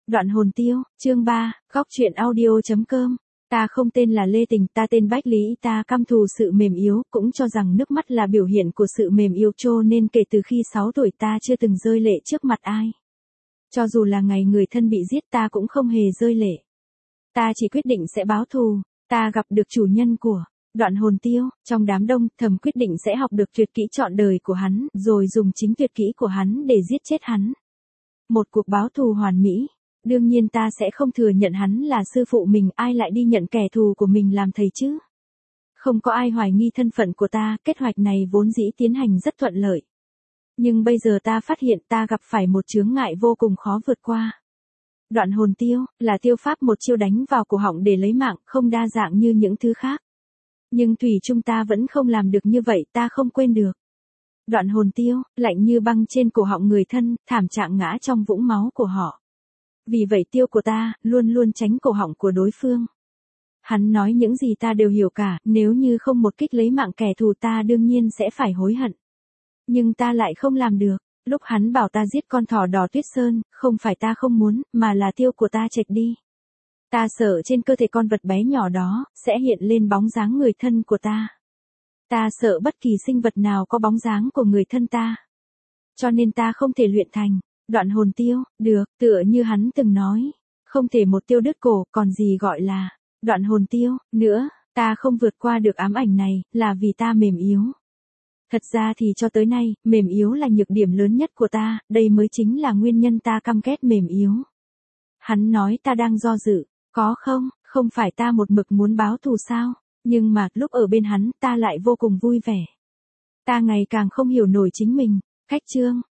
Đoạn hồn tiêu, chương 3, góc truyện audio.com. Ta không tên là Lê Tình, ta tên Bách Lý, ta căm thù sự mềm yếu, cũng cho rằng nước mắt là biểu hiện của sự mềm yếu, cho nên kể từ khi 6 tuổi ta chưa từng rơi lệ trước mặt ai. Cho dù là ngày người thân bị giết ta cũng không hề rơi lệ. Ta chỉ quyết định sẽ báo thù, ta gặp được chủ nhân của Đoạn hồn tiêu, trong đám đông, thầm quyết định sẽ học được tuyệt kỹ trọn đời của hắn, rồi dùng chính tuyệt kỹ của hắn để giết chết hắn. Một cuộc báo thù hoàn mỹ. Đương nhiên ta sẽ không thừa nhận hắn là sư phụ mình, ai lại đi nhận kẻ thù của mình làm thầy chứ? Không có ai hoài nghi thân phận của ta, kế hoạch này vốn dĩ tiến hành rất thuận lợi. Nhưng bây giờ ta phát hiện ta gặp phải một chướng ngại vô cùng khó vượt qua. Đoạn hồn tiêu, là tiêu pháp một chiêu đánh vào cổ họng để lấy mạng, không đa dạng như những thứ khác. Nhưng thủy chung ta vẫn không làm được như vậy, ta không quên được. Đoạn hồn tiêu, lạnh như băng trên cổ họng người thân, thảm trạng ngã trong vũng máu của họ. Vì vậy tiêu của ta, luôn luôn tránh cổ họng của đối phương. Hắn nói những gì ta đều hiểu cả, nếu như không một kích lấy mạng kẻ thù ta đương nhiên sẽ phải hối hận. Nhưng ta lại không làm được. Lúc hắn bảo ta giết con thỏ đỏ Tuyết Sơn, không phải ta không muốn, mà là tiêu của ta chệch đi. Ta sợ trên cơ thể con vật bé nhỏ đó, sẽ hiện lên bóng dáng người thân của ta. Ta sợ bất kỳ sinh vật nào có bóng dáng của người thân ta. Cho nên ta không thể luyện thành đoạn hồn tiêu, được, tựa như hắn từng nói. Không thể một tiêu đứt cổ, còn gì gọi là đoạn hồn tiêu, nữa, ta không vượt qua được ám ảnh này, là vì ta mềm yếu. Thật ra thì cho tới nay, mềm yếu là nhược điểm lớn nhất của ta, đây mới chính là nguyên nhân ta căm ghét mềm yếu. Hắn nói ta đang do dự, có không phải ta một mực muốn báo thù sao, nhưng mà lúc ở bên hắn ta lại vô cùng vui vẻ. Ta ngày càng không hiểu nổi chính mình. Khách chương,